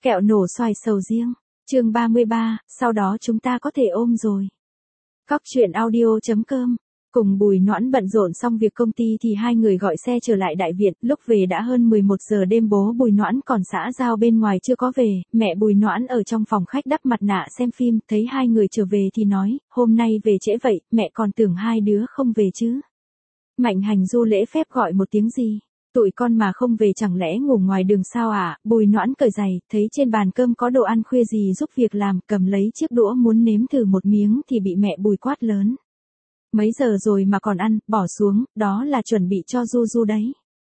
Kẹo nổ xoài sầu riêng. Chương 33, sau đó chúng ta có thể ôm rồi. Cóc truyện audio.com. Cùng Bùi Noãn bận rộn xong việc công ty thì hai người gọi xe trở lại đại viện, lúc về đã hơn 11 giờ đêm. Bố Bùi Noãn còn xã giao bên ngoài chưa có về, mẹ Bùi Noãn ở trong phòng khách đắp mặt nạ xem phim, thấy hai người trở về thì nói, hôm nay về trễ vậy, mẹ còn tưởng hai đứa không về chứ. Mạnh Hành Du lễ phép gọi một tiếng gì. Tụi con mà không về chẳng lẽ ngủ ngoài đường sao à? Bùi Noãn cởi giày, thấy trên bàn cơm có đồ ăn khuya gì giúp việc làm, cầm lấy chiếc đũa muốn nếm thử một miếng thì bị mẹ Bùi quát lớn. Mấy giờ rồi mà còn ăn, bỏ xuống, đó là chuẩn bị cho Du Du đấy.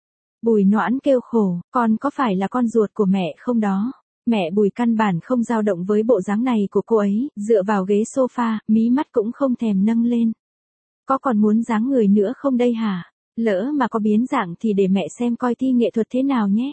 Bùi Noãn kêu khổ, con có phải là con ruột của mẹ không đó? Mẹ Bùi căn bản không dao động với bộ dáng này của cô ấy, dựa vào ghế sofa, mí mắt cũng không thèm nâng lên. Có còn muốn dáng người nữa không đây hả? Lỡ mà có biến dạng thì để mẹ xem coi thi nghệ thuật thế nào nhé.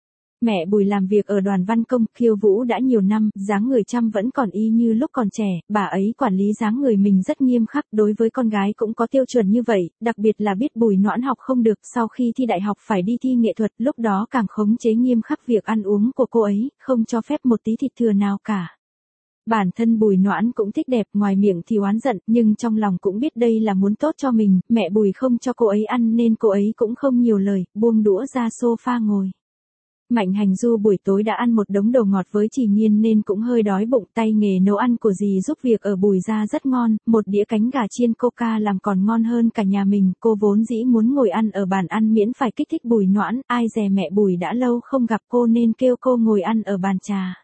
Mẹ Bùi làm việc ở đoàn văn công, khiêu vũ đã nhiều năm, dáng người chăm vẫn còn y như lúc còn trẻ, bà ấy quản lý dáng người mình rất nghiêm khắc, đối với con gái cũng có tiêu chuẩn như vậy, đặc biệt là biết Bùi Noãn học không được, sau khi thi đại học phải đi thi nghệ thuật, lúc đó càng khống chế nghiêm khắc việc ăn uống của cô ấy, không cho phép một tí thịt thừa nào cả. Bản thân Bùi Noãn cũng thích đẹp, ngoài miệng thì oán giận, nhưng trong lòng cũng biết đây là muốn tốt cho mình, mẹ Bùi không cho cô ấy ăn nên cô ấy cũng không nhiều lời, buông đũa ra sofa ngồi. Mạnh Hành Du buổi tối đã ăn một đống đồ ngọt với Trì Nhiên nên cũng hơi đói bụng, tay nghề nấu ăn của dì giúp việc ở Bùi gia rất ngon, một đĩa cánh gà chiên Coca làm còn ngon hơn cả nhà mình, cô vốn dĩ muốn ngồi ăn ở bàn ăn miễn phải kích thích Bùi Noãn, ai dè mẹ Bùi đã lâu không gặp cô nên kêu cô ngồi ăn ở bàn trà.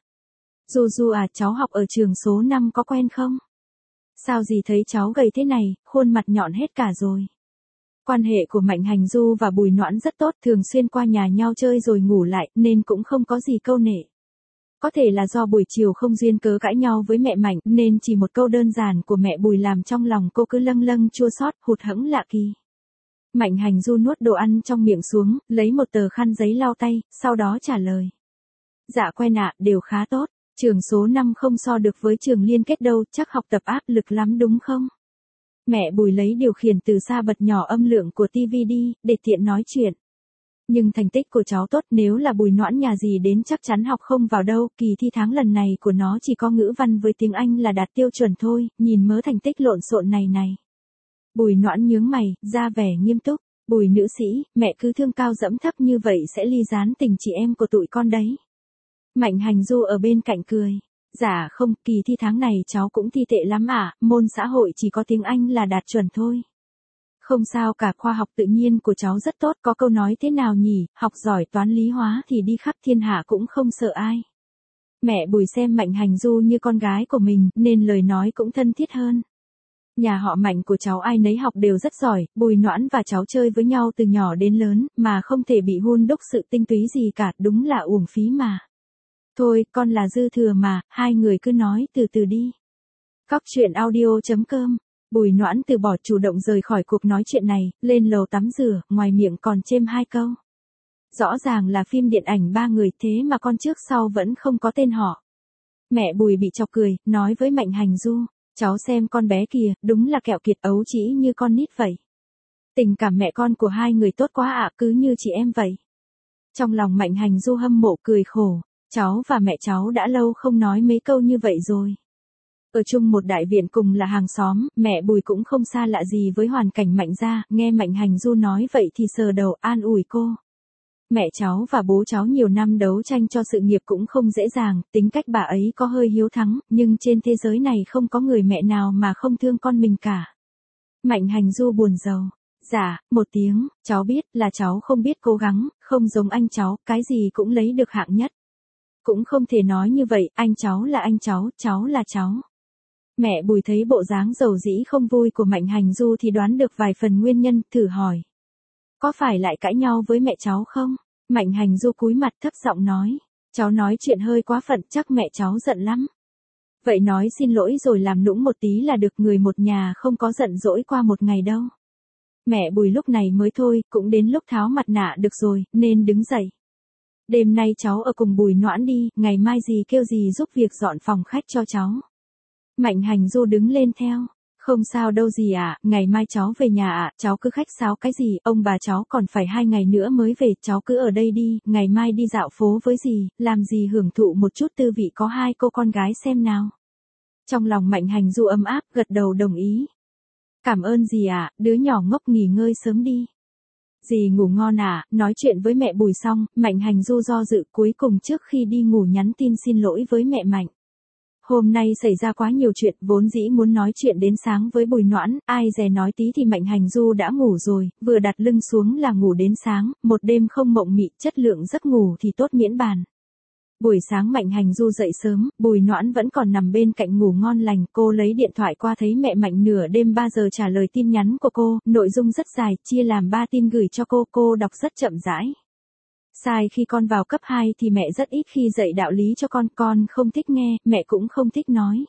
Du Du à, cháu học ở trường số 5 có quen không? Sao dì thấy cháu gầy thế này, khuôn mặt nhọn hết cả rồi. Quan hệ của Mạnh Hành Du và Bùi Noãn rất tốt, thường xuyên qua nhà nhau chơi rồi ngủ lại, nên cũng không có gì câu nệ. Có thể là do buổi chiều không duyên cớ cãi nhau với mẹ Mạnh, nên chỉ một câu đơn giản của mẹ Bùi làm trong lòng cô cứ lâng lâng chua xót, hụt hẫng lạ kỳ. Mạnh Hành Du nuốt đồ ăn trong miệng xuống, lấy một tờ khăn giấy lau tay, sau đó trả lời. Dạ quen ạ, đều khá tốt. Trường số 5 không so được với trường liên kết đâu, chắc học tập áp lực lắm đúng không? Mẹ Bùi lấy điều khiển từ xa bật nhỏ âm lượng của TV đi, để tiện nói chuyện. Nhưng thành tích của cháu tốt, nếu là Bùi Noãn nhà gì đến chắc chắn học không vào đâu, kỳ thi tháng lần này của nó chỉ có ngữ văn với tiếng Anh là đạt tiêu chuẩn thôi, nhìn mớ thành tích lộn xộn này. Bùi Noãn nhướng mày, ra vẻ nghiêm túc, Bùi nữ sĩ, mẹ cứ thương cao dẫm thấp như vậy sẽ ly gián tình chị em của tụi con đấy. Mạnh Hành Du ở bên cạnh cười. Dạ không, kỳ thi tháng này cháu cũng thi tệ lắm ạ, môn xã hội chỉ có tiếng Anh là đạt chuẩn thôi. Không sao cả, khoa học tự nhiên của cháu rất tốt, có câu nói thế nào nhỉ, học giỏi toán lý hóa thì đi khắp thiên hạ cũng không sợ ai. Mẹ Bùi xem Mạnh Hành Du như con gái của mình, nên lời nói cũng thân thiết hơn. Nhà họ Mạnh của cháu ai nấy học đều rất giỏi, Bùi Noãn và cháu chơi với nhau từ nhỏ đến lớn, mà không thể bị hun đúc sự tinh túy gì cả, đúng là uổng phí mà. Thôi, con là dư thừa mà, hai người cứ nói từ từ đi. Cóc truyện audio.com. Bùi Noãn từ bỏ chủ động rời khỏi cuộc nói chuyện này, lên lầu tắm rửa, ngoài miệng còn chêm hai câu. Rõ ràng là phim điện ảnh ba người thế mà con trước sau vẫn không có tên họ. Mẹ Bùi bị chọc cười, nói với Mạnh Hành Du, cháu xem con bé kìa, đúng là kẹo kiệt ấu trĩ như con nít vậy. Tình cảm mẹ con của hai người tốt quá ạ, cứ như chị em vậy. Trong lòng Mạnh Hành Du hâm mộ cười khổ. Cháu và mẹ cháu đã lâu không nói mấy câu như vậy rồi. Ở chung một đại viện cùng là hàng xóm, mẹ Bùi cũng không xa lạ gì với hoàn cảnh Mạnh gia, nghe Mạnh Hành Du nói vậy thì sờ đầu an ủi cô. Mẹ cháu và bố cháu nhiều năm đấu tranh cho sự nghiệp cũng không dễ dàng, tính cách bà ấy có hơi hiếu thắng, nhưng trên thế giới này không có người mẹ nào mà không thương con mình cả. Mạnh Hành Du buồn rầu. Dạ, một tiếng, cháu biết là cháu không biết cố gắng, không giống anh cháu, cái gì cũng lấy được hạng nhất. Cũng không thể nói như vậy, anh cháu là anh cháu là cháu. Mẹ Bùi thấy bộ dáng dầu dĩ không vui của Mạnh Hành Du thì đoán được vài phần nguyên nhân, thử hỏi. Có phải lại cãi nhau với mẹ cháu không? Mạnh Hành Du cúi mặt thấp giọng nói. Cháu nói chuyện hơi quá phận, chắc mẹ cháu giận lắm. Vậy nói xin lỗi rồi làm nũng một tí là được, người một nhà không có giận dỗi qua một ngày đâu. Mẹ Bùi lúc này mới thôi, cũng đến lúc tháo mặt nạ được rồi, nên đứng dậy. Đêm nay cháu ở cùng Bùi Noãn đi, ngày mai dì kêu dì giúp việc dọn phòng khách cho cháu. Mạnh Hành Du đứng lên theo. Không sao đâu dì ạ, ngày mai cháu về nhà ạ, cháu cứ khách sáo cái gì, ông bà cháu còn phải 2 ngày nữa mới về, cháu cứ ở đây đi, ngày mai đi dạo phố với dì, làm dì hưởng thụ một chút tư vị có 2 cô con gái xem nào. Trong lòng Mạnh Hành Du ấm áp, gật đầu đồng ý. Cảm ơn dì ạ, đứa nhỏ ngốc nghỉ ngơi sớm đi. Dì ngủ ngon ạ, nói chuyện với mẹ Bùi xong, Mạnh Hành Du do dự cuối cùng trước khi đi ngủ nhắn tin xin lỗi với mẹ Mạnh. Hôm nay xảy ra quá nhiều chuyện, vốn dĩ muốn nói chuyện đến sáng với Bùi Noãn, ai dè nói tí thì Mạnh Hành Du đã ngủ rồi, vừa đặt lưng xuống là ngủ đến sáng, một đêm không mộng mị, chất lượng giấc ngủ thì tốt miễn bàn. Buổi sáng Mạnh Hành Du dậy sớm, Bùi Noãn vẫn còn nằm bên cạnh ngủ ngon lành, cô lấy điện thoại qua thấy mẹ Mạnh nửa đêm 3 giờ trả lời tin nhắn của cô, nội dung rất dài, chia làm 3 tin gửi cho cô đọc rất chậm rãi. Sai khi con vào cấp 2 thì mẹ rất ít khi dạy đạo lý cho con không thích nghe, mẹ cũng không thích nói.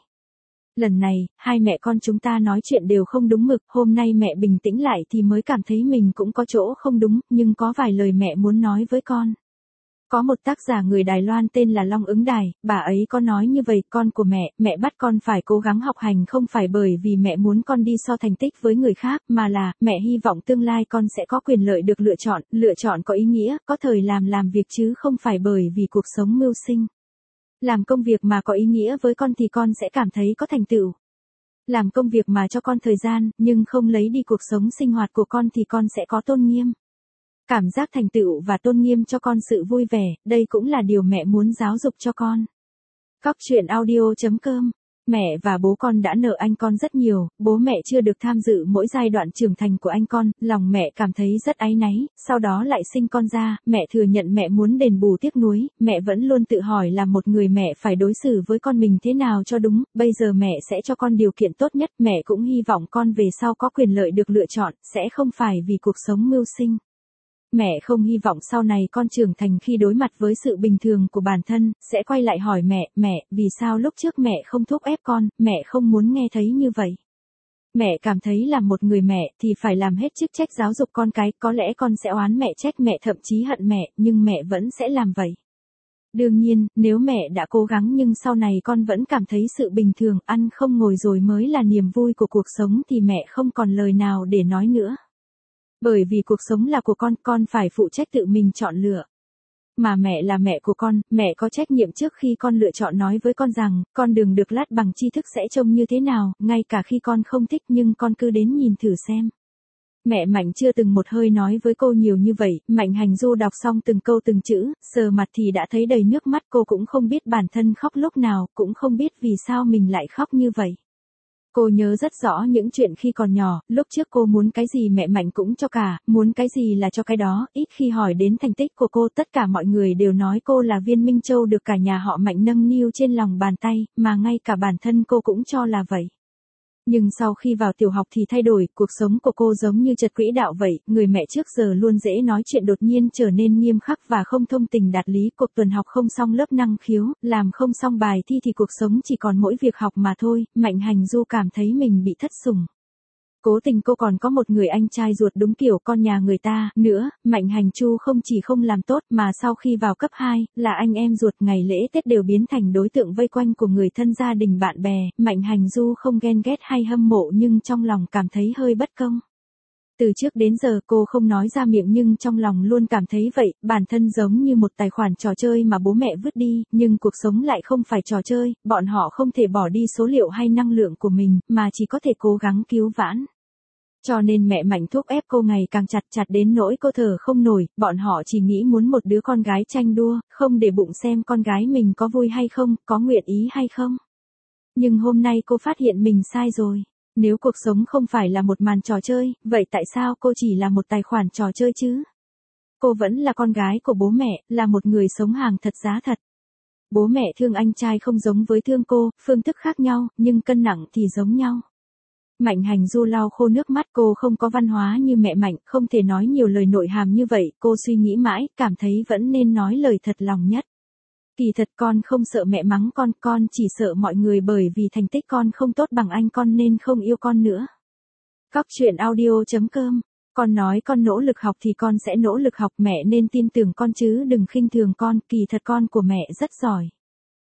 Lần này, hai mẹ con chúng ta nói chuyện đều không đúng mực, hôm nay mẹ bình tĩnh lại thì mới cảm thấy mình cũng có chỗ không đúng, nhưng có vài lời mẹ muốn nói với con. Có một tác giả người Đài Loan tên là Long Ứng Đài, bà ấy có nói như vậy, con của mẹ bắt con phải cố gắng học hành không phải bởi vì mẹ muốn con đi so thành tích với người khác, mà là, mẹ hy vọng tương lai con sẽ có quyền lợi được lựa chọn có ý nghĩa, có thời làm việc chứ không phải bởi vì cuộc sống mưu sinh. Làm công việc mà có ý nghĩa với con thì con sẽ cảm thấy có thành tựu. Làm công việc mà cho con thời gian, nhưng không lấy đi cuộc sống sinh hoạt của con thì con sẽ có tôn nghiêm. Cảm giác thành tựu và tôn nghiêm cho con sự vui vẻ, đây cũng là điều mẹ muốn giáo dục cho con. Cóc truyện audio.com. Mẹ và bố con đã nợ anh con rất nhiều, bố mẹ chưa được tham dự mỗi giai đoạn trưởng thành của anh con, lòng mẹ cảm thấy rất áy náy, sau đó lại sinh con ra, mẹ thừa nhận mẹ muốn đền bù tiếc nuối, mẹ vẫn luôn tự hỏi là một người mẹ phải đối xử với con mình thế nào cho đúng, bây giờ mẹ sẽ cho con điều kiện tốt nhất, mẹ cũng hy vọng con về sau có quyền lợi được lựa chọn, sẽ không phải vì cuộc sống mưu sinh. Mẹ không hy vọng sau này con trưởng thành khi đối mặt với sự bình thường của bản thân, sẽ quay lại hỏi mẹ, vì sao lúc trước mẹ không thúc ép con, mẹ không muốn nghe thấy như vậy. Mẹ cảm thấy là một người mẹ thì phải làm hết chức trách giáo dục con cái, có lẽ con sẽ oán mẹ trách mẹ thậm chí hận mẹ, nhưng mẹ vẫn sẽ làm vậy. Đương nhiên, nếu mẹ đã cố gắng nhưng sau này con vẫn cảm thấy sự bình thường, ăn không ngồi rồi mới là niềm vui của cuộc sống thì mẹ không còn lời nào để nói nữa. Bởi vì cuộc sống là của con phải phụ trách tự mình chọn lựa. Mà mẹ là mẹ của con, mẹ có trách nhiệm trước khi con lựa chọn nói với con rằng, con đường được lát bằng tri thức sẽ trông như thế nào, ngay cả khi con không thích nhưng con cứ đến nhìn thử xem. Mẹ Mạnh chưa từng một hơi nói với cô nhiều như vậy, Mạnh Hành Du đọc xong từng câu từng chữ, sờ mặt thì đã thấy đầy nước mắt, cô cũng không biết bản thân khóc lúc nào, cũng không biết vì sao mình lại khóc như vậy. Cô nhớ rất rõ những chuyện khi còn nhỏ, lúc trước cô muốn cái gì mẹ Mạnh cũng cho cả, muốn cái gì là cho cái đó, ít khi hỏi đến thành tích của cô, tất cả mọi người đều nói cô là viên Minh Châu được cả nhà họ Mạnh nâng niu trên lòng bàn tay, mà ngay cả bản thân cô cũng cho là vậy. Nhưng sau khi vào tiểu học thì thay đổi, cuộc sống của cô giống như trật quỹ đạo vậy, người mẹ trước giờ luôn dễ nói chuyện đột nhiên trở nên nghiêm khắc và không thông tình đạt lý, cuộc tuần học không xong lớp năng khiếu, làm không xong bài thi thì cuộc sống chỉ còn mỗi việc học mà thôi, Mạnh Hành Du cảm thấy mình bị thất sủng. Cố tình cô còn có một người anh trai ruột đúng kiểu con nhà người ta, nữa, Mạnh Hành Chu không chỉ không làm tốt mà sau khi vào cấp 2, là anh em ruột ngày lễ Tết đều biến thành đối tượng vây quanh của người thân gia đình bạn bè, Mạnh Hành Du không ghen ghét hay hâm mộ nhưng trong lòng cảm thấy hơi bất công. Từ trước đến giờ cô không nói ra miệng nhưng trong lòng luôn cảm thấy vậy, bản thân giống như một tài khoản trò chơi mà bố mẹ vứt đi, nhưng cuộc sống lại không phải trò chơi, bọn họ không thể bỏ đi số liệu hay năng lượng của mình, mà chỉ có thể cố gắng cứu vãn. Cho nên mẹ Mạnh thúc ép cô ngày càng chặt đến nỗi cô thở không nổi, bọn họ chỉ nghĩ muốn một đứa con gái tranh đua, không để bụng xem con gái mình có vui hay không, có nguyện ý hay không. Nhưng hôm nay cô phát hiện mình sai rồi. Nếu cuộc sống không phải là một màn trò chơi, vậy tại sao cô chỉ là một tài khoản trò chơi chứ? Cô vẫn là con gái của bố mẹ, là một người sống hàng thật giá thật. Bố mẹ thương anh trai không giống với thương cô, phương thức khác nhau, nhưng cân nặng thì giống nhau. Mạnh Hành Du lau khô nước mắt, cô không có văn hóa như mẹ Mạnh, không thể nói nhiều lời nội hàm như vậy, cô suy nghĩ mãi, cảm thấy vẫn nên nói lời thật lòng nhất. Kỳ thật con không sợ mẹ mắng con chỉ sợ mọi người bởi vì thành tích con không tốt bằng anh con nên không yêu con nữa. Cóc truyện audio.com. Con nói con nỗ lực học thì con sẽ nỗ lực học, mẹ nên tin tưởng con chứ đừng khinh thường con, kỳ thật con của mẹ rất giỏi.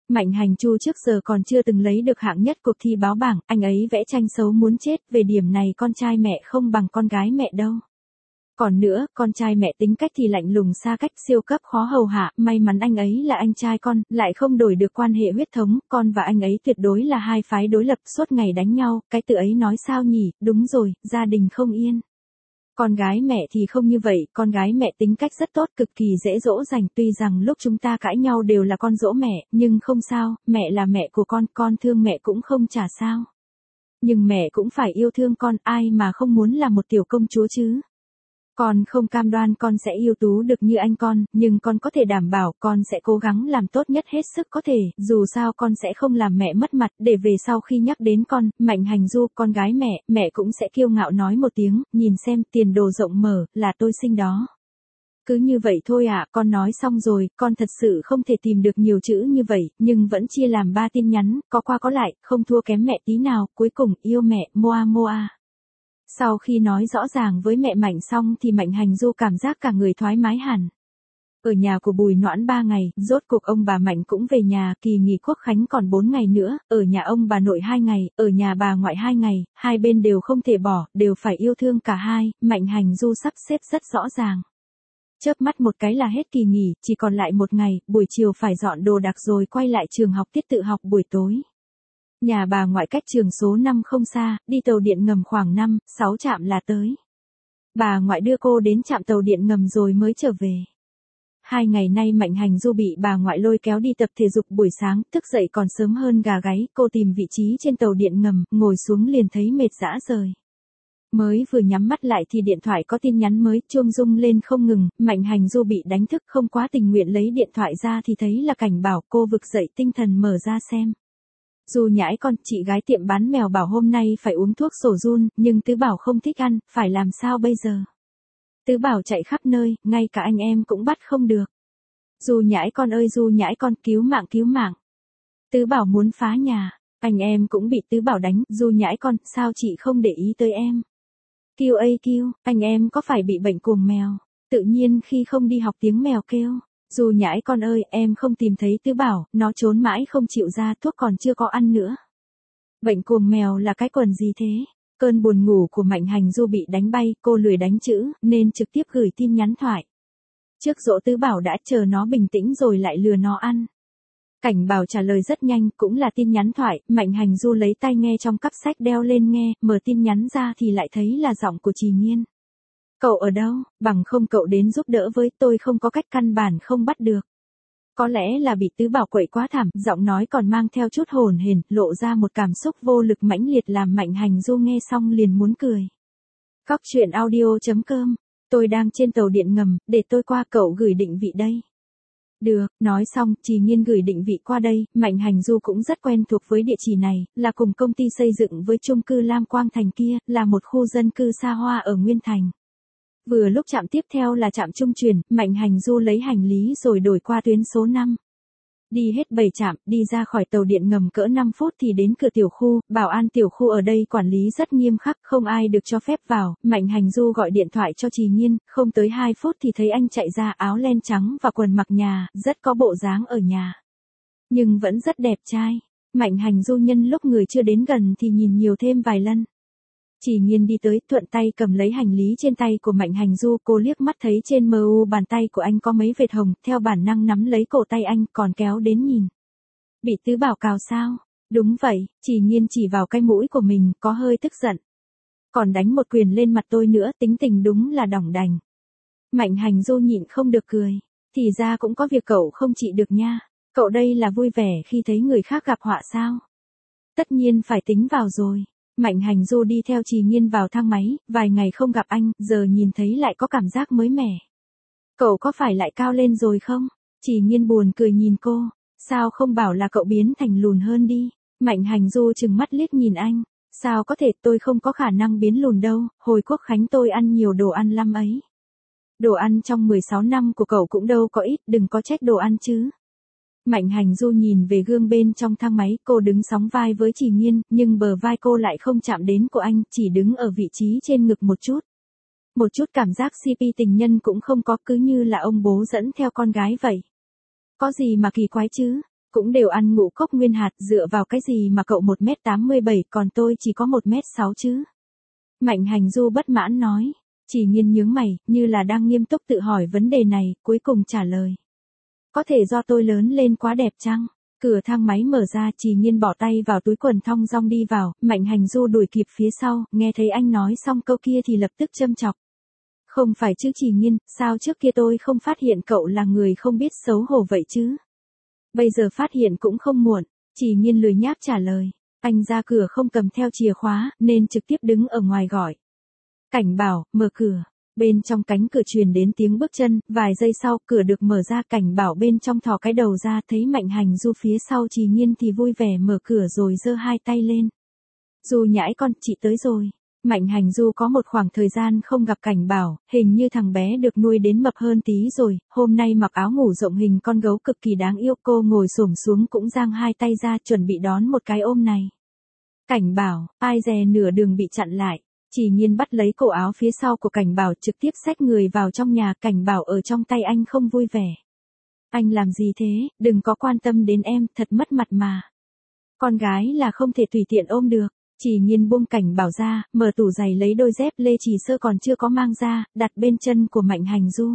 Mạnh Hành Chu trước giờ còn chưa từng lấy được hạng nhất cuộc thi báo bảng, anh ấy vẽ tranh xấu muốn chết, về điểm này con trai mẹ không bằng con gái mẹ đâu. Còn nữa, con trai mẹ tính cách thì lạnh lùng xa cách, siêu cấp khó hầu hạ, may mắn anh ấy là anh trai con, lại không đổi được quan hệ huyết thống, con và anh ấy tuyệt đối là hai phái đối lập, suốt ngày đánh nhau, cái tự ấy nói sao nhỉ, đúng rồi, gia đình không yên. Con gái mẹ thì không như vậy, con gái mẹ tính cách rất tốt, cực kỳ dễ dỗ dành, tuy rằng lúc chúng ta cãi nhau đều là con dỗ mẹ, nhưng không sao, mẹ là mẹ của con thương mẹ cũng không chả sao. Nhưng mẹ cũng phải yêu thương con, ai mà không muốn là một tiểu công chúa chứ. Con không cam đoan con sẽ ưu tú được như anh con, nhưng con có thể đảm bảo con sẽ cố gắng làm tốt nhất hết sức có thể, dù sao con sẽ không làm mẹ mất mặt, để về sau khi nhắc đến con, Mạnh Hành Du, con gái mẹ cũng sẽ kiêu ngạo nói một tiếng, nhìn xem, tiền đồ rộng mở, là tôi sinh đó. Cứ như vậy thôi ạ, con nói xong rồi, con thật sự không thể tìm được nhiều chữ như vậy, nhưng vẫn chia làm 3 tin nhắn, có qua có lại, không thua kém mẹ tí nào, cuối cùng, yêu mẹ, moa moa. Sau khi nói rõ ràng với mẹ Mạnh xong thì Mạnh Hành Du cảm giác cả người thoải mái hẳn. Ở nhà của Bùi Noãn 3 ngày, rốt cuộc ông bà Mạnh cũng về nhà, kỳ nghỉ Quốc khánh còn 4 ngày nữa, ở nhà ông bà nội 2 ngày, ở nhà bà ngoại 2 ngày, hai bên đều không thể bỏ, đều phải yêu thương cả hai, Mạnh Hành Du sắp xếp rất rõ ràng. Chớp mắt một cái là hết kỳ nghỉ, chỉ còn lại 1 ngày, buổi chiều phải dọn đồ đạc rồi quay lại trường học tiết tự học buổi tối. Nhà bà ngoại cách trường số 5 không xa, đi tàu điện ngầm khoảng 5-6 trạm là tới. Bà ngoại đưa cô đến trạm tàu điện ngầm rồi mới trở về. 2 ngày nay Mạnh Hành Du bị bà ngoại lôi kéo đi tập thể dục buổi sáng, thức dậy còn sớm hơn gà gáy, cô tìm vị trí trên tàu điện ngầm, ngồi xuống liền thấy mệt rã rời. Mới vừa nhắm mắt lại thì điện thoại có tin nhắn mới, chuông rung lên không ngừng, Mạnh Hành Du bị đánh thức không quá tình nguyện lấy điện thoại ra thì thấy là cảnh bảo, cô vực dậy tinh thần mở ra xem. Du Nhãi con, chị gái tiệm bán mèo bảo hôm nay phải uống thuốc sổ giun, nhưng Tứ Bảo không thích ăn, phải làm sao bây giờ? Tứ Bảo chạy khắp nơi, ngay cả anh em cũng bắt không được. Du Nhãi con ơi Du Nhãi con, cứu mạng cứu mạng. Tứ Bảo muốn phá nhà, anh em cũng bị Tứ Bảo đánh, Du Nhãi con, sao chị không để ý tới em? Kêu ơi kêu, anh em có phải bị bệnh cuồng mèo? Tự nhiên khi không đi học tiếng mèo kêu. Du Nhãi con ơi, em không tìm thấy Tứ Bảo, nó trốn mãi không chịu ra, thuốc còn chưa có ăn nữa. Bệnh cuồng mèo là cái quần gì thế? Cơn buồn ngủ của Mạnh Hành Du bị đánh bay, cô lười đánh chữ, nên trực tiếp gửi tin nhắn thoại. Trước dỗ Tứ Bảo đã, chờ nó bình tĩnh rồi lại lừa nó ăn. Cảnh Bảo trả lời rất nhanh, cũng là tin nhắn thoại, Mạnh Hành Du lấy tai nghe trong cặp sách đeo lên nghe, mở tin nhắn ra thì lại thấy là giọng của Trì Nghiên. Cậu ở đâu, bằng không cậu đến giúp đỡ với, tôi không có cách, căn bản không bắt được. Có lẽ là bị Tứ Bảo quậy quá thảm, giọng nói còn mang theo chút hồn hển, lộ ra một cảm xúc vô lực mãnh liệt làm Mạnh Hành Du nghe xong liền muốn cười. Cóc truyện audio.com, tôi đang trên tàu điện ngầm, để tôi qua, cậu gửi định vị đây. Được, nói xong, Trì Nghiên gửi định vị qua đây, Mạnh Hành Du cũng rất quen thuộc với địa chỉ này, là cùng công ty xây dựng với chung cư Lam Quang Thành kia, là một khu dân cư xa hoa ở Nguyên Thành. Vừa lúc trạm tiếp theo là trạm trung chuyển, Mạnh Hành Du lấy hành lý rồi đổi qua tuyến số 5. Đi hết 7 trạm, đi ra khỏi tàu điện ngầm cỡ 5 phút thì đến cửa tiểu khu, bảo an tiểu khu ở đây quản lý rất nghiêm khắc, không ai được cho phép vào, Mạnh Hành Du gọi điện thoại cho Trì Nghiên, không tới 2 phút thì thấy anh chạy ra, áo len trắng và quần mặc nhà, rất có bộ dáng ở nhà. Nhưng vẫn rất đẹp trai. Mạnh Hành Du nhân lúc người chưa đến gần thì nhìn nhiều thêm vài lần. Trì Nghiên đi tới, thuận tay cầm lấy hành lý trên tay của Mạnh Hành Du, cô liếc mắt thấy trên mu bàn tay của anh có mấy vệt hồng, theo bản năng nắm lấy cổ tay anh, còn kéo đến nhìn. Bị Tứ Bảo cào sao? Đúng vậy, Trì Nghiên chỉ vào cái mũi của mình, có hơi tức giận. Còn đánh một quyền lên mặt tôi nữa, tính tình đúng là đỏng đành. Mạnh Hành Du nhịn không được cười. Thì ra cũng có việc cậu không trị được nha. Cậu đây là vui vẻ khi thấy người khác gặp họa sao? Tất nhiên phải tính vào rồi. Mạnh Hành Du đi theo Trì Nghiên vào thang máy, vài ngày không gặp anh, giờ nhìn thấy lại có cảm giác mới mẻ. Cậu có phải lại cao lên rồi không? Trì Nghiên buồn cười nhìn cô, sao không bảo là cậu biến thành lùn hơn đi? Mạnh Hành Du trừng mắt liếc nhìn anh, sao có thể, tôi không có khả năng biến lùn đâu, hồi Quốc khánh tôi ăn nhiều đồ ăn lắm ấy. Đồ ăn trong 16 năm của cậu cũng đâu có ít, đừng có trách đồ ăn chứ. Mạnh Hành Du nhìn về gương bên trong thang máy, cô đứng sóng vai với Trì Nghiên, nhưng bờ vai cô lại không chạm đến của anh, chỉ đứng ở vị trí trên ngực một chút. Một chút cảm giác CP tình nhân cũng không có, cứ như là ông bố dẫn theo con gái vậy. Có gì mà kỳ quái chứ? Cũng đều ăn ngũ cốc nguyên hạt, dựa vào cái gì mà cậu 1m87 còn tôi chỉ có 1m6 chứ? Mạnh Hành Du bất mãn nói. Chỉ Nhiên nhướng mày, như là đang nghiêm túc tự hỏi vấn đề này, cuối cùng trả lời. Có thể do tôi lớn lên quá đẹp chăng? Cửa thang máy mở ra, Chỉ Nhiên bỏ tay vào túi quần thong dong đi vào, Mạnh Hành Du đuổi kịp phía sau, nghe thấy anh nói xong câu kia thì lập tức châm chọc. Không phải chứ Chỉ Nhiên, sao trước kia tôi không phát hiện cậu là người không biết xấu hổ vậy chứ? Bây giờ phát hiện cũng không muộn, Chỉ Nhiên lười nhác trả lời. Anh ra cửa không cầm theo chìa khóa, nên trực tiếp đứng ở ngoài gọi. Cảnh Bảo, mở cửa. Bên trong cánh cửa truyền đến tiếng bước chân, vài giây sau, cửa được mở ra, Cảnh Bảo bên trong thò cái đầu ra, thấy Mạnh Hành Du phía sau Chỉ Nhiên thì vui vẻ mở cửa rồi giơ hai tay lên. Du nhãi con, chị tới rồi. Mạnh Hành Du có một khoảng thời gian không gặp Cảnh Bảo, hình như thằng bé được nuôi đến mập hơn tí rồi, hôm nay mặc áo ngủ rộng hình con gấu cực kỳ đáng yêu, cô ngồi xổm xuống cũng giang hai tay ra chuẩn bị đón một cái ôm này. Cảnh Bảo, ai dè nửa đường bị chặn lại. Chỉ Nhiên bắt lấy cổ áo phía sau của Cảnh Bảo trực tiếp xách người vào trong nhà, Cảnh Bảo ở trong tay anh không vui vẻ. Anh làm gì thế, đừng có quan tâm đến em, thật mất mặt mà. Con gái là không thể tùy tiện ôm được. Chỉ Nhiên buông Cảnh Bảo ra, mở tủ giày lấy đôi dép lê Chỉ Sơ còn chưa có mang ra, đặt bên chân của Mạnh Hành Du.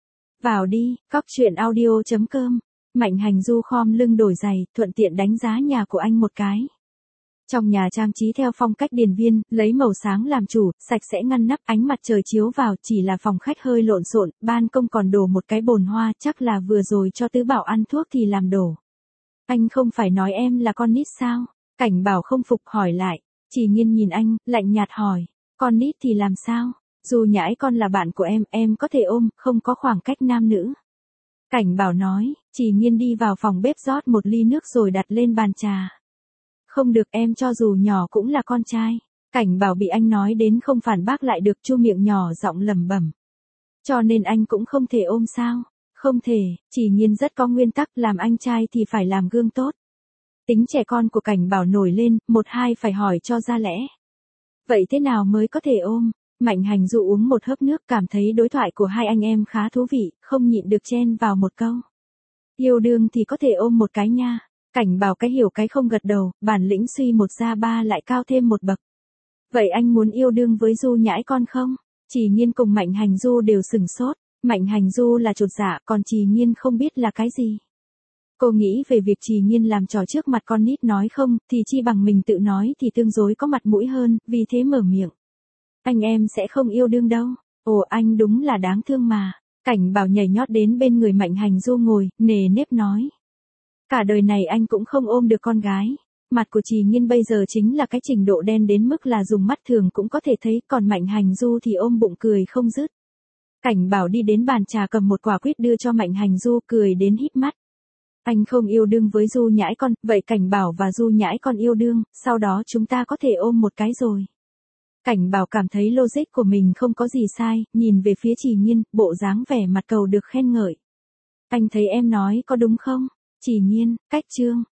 Vào đi, coctruyện.audio.com. Mạnh Hành Du khom lưng đổi giày, thuận tiện đánh giá nhà của anh một cái. Trong nhà trang trí theo phong cách điền viên, lấy màu sáng làm chủ, sạch sẽ ngăn nắp, ánh mặt trời chiếu vào, chỉ là phòng khách hơi lộn xộn, ban công còn đổ một cái bồn hoa, chắc là vừa rồi cho Tứ Bảo ăn thuốc thì làm đổ. Anh không phải nói em là con nít sao? Cảnh Bảo không phục hỏi lại. Chỉ Nhiên nhìn anh, lạnh nhạt hỏi. Con nít thì làm sao? Dù nhãi con là bạn của em có thể ôm, không có khoảng cách nam nữ. Cảnh Bảo nói, Chỉ Nhiên đi vào phòng bếp rót một ly nước rồi đặt lên bàn trà. Không được, em cho dù nhỏ cũng là con trai. Cảnh Bảo bị anh nói đến không phản bác lại được, chu miệng nhỏ giọng lẩm bẩm. Cho nên anh cũng không thể ôm sao? Không thể, Chỉ Nhiên rất có nguyên tắc, làm anh trai thì phải làm gương tốt. Tính trẻ con của Cảnh Bảo nổi lên, một hai phải hỏi cho ra lẽ. Vậy thế nào mới có thể ôm? Mạnh Hành Du uống một hớp nước, cảm thấy đối thoại của hai anh em khá thú vị, không nhịn được chen vào một câu. Yêu đương thì có thể ôm một cái nha. Cảnh Bảo cái hiểu cái không gật đầu, bản lĩnh suy một ra ba lại cao thêm một bậc. Vậy anh muốn yêu đương với Du nhãi con không? Chỉ Nhiên cùng Mạnh Hành Du đều sửng sốt. Mạnh Hành Du là chột dạ, còn Chỉ Nhiên không biết là cái gì. Cô nghĩ về việc Chỉ Nhiên làm trò trước mặt con nít nói không, thì chi bằng mình tự nói thì tương đối có mặt mũi hơn, vì thế mở miệng. Anh em sẽ không yêu đương đâu. Ồ, anh đúng là đáng thương mà. Cảnh Bảo nhảy nhót đến bên người Mạnh Hành Du ngồi, nề nếp nói. Cả đời này anh cũng không ôm được con gái. Mặt của Chỉ Nhiên bây giờ chính là cái trình độ đen đến mức là dùng mắt thường cũng có thể thấy, còn Mạnh Hành Du thì ôm bụng cười không dứt. Cảnh Bảo đi đến bàn trà cầm một quả quýt đưa cho Mạnh Hành Du, cười đến híp mắt. Anh không yêu đương với Du nhãi con, vậy Cảnh Bảo và Du nhãi con yêu đương, sau đó chúng ta có thể ôm một cái rồi. Cảnh Bảo cảm thấy logic của mình không có gì sai, nhìn về phía Chỉ Nhiên, bộ dáng vẻ mặt cầu được khen ngợi. Anh thấy em nói có đúng không? Chỉ Nhiên, cách chương.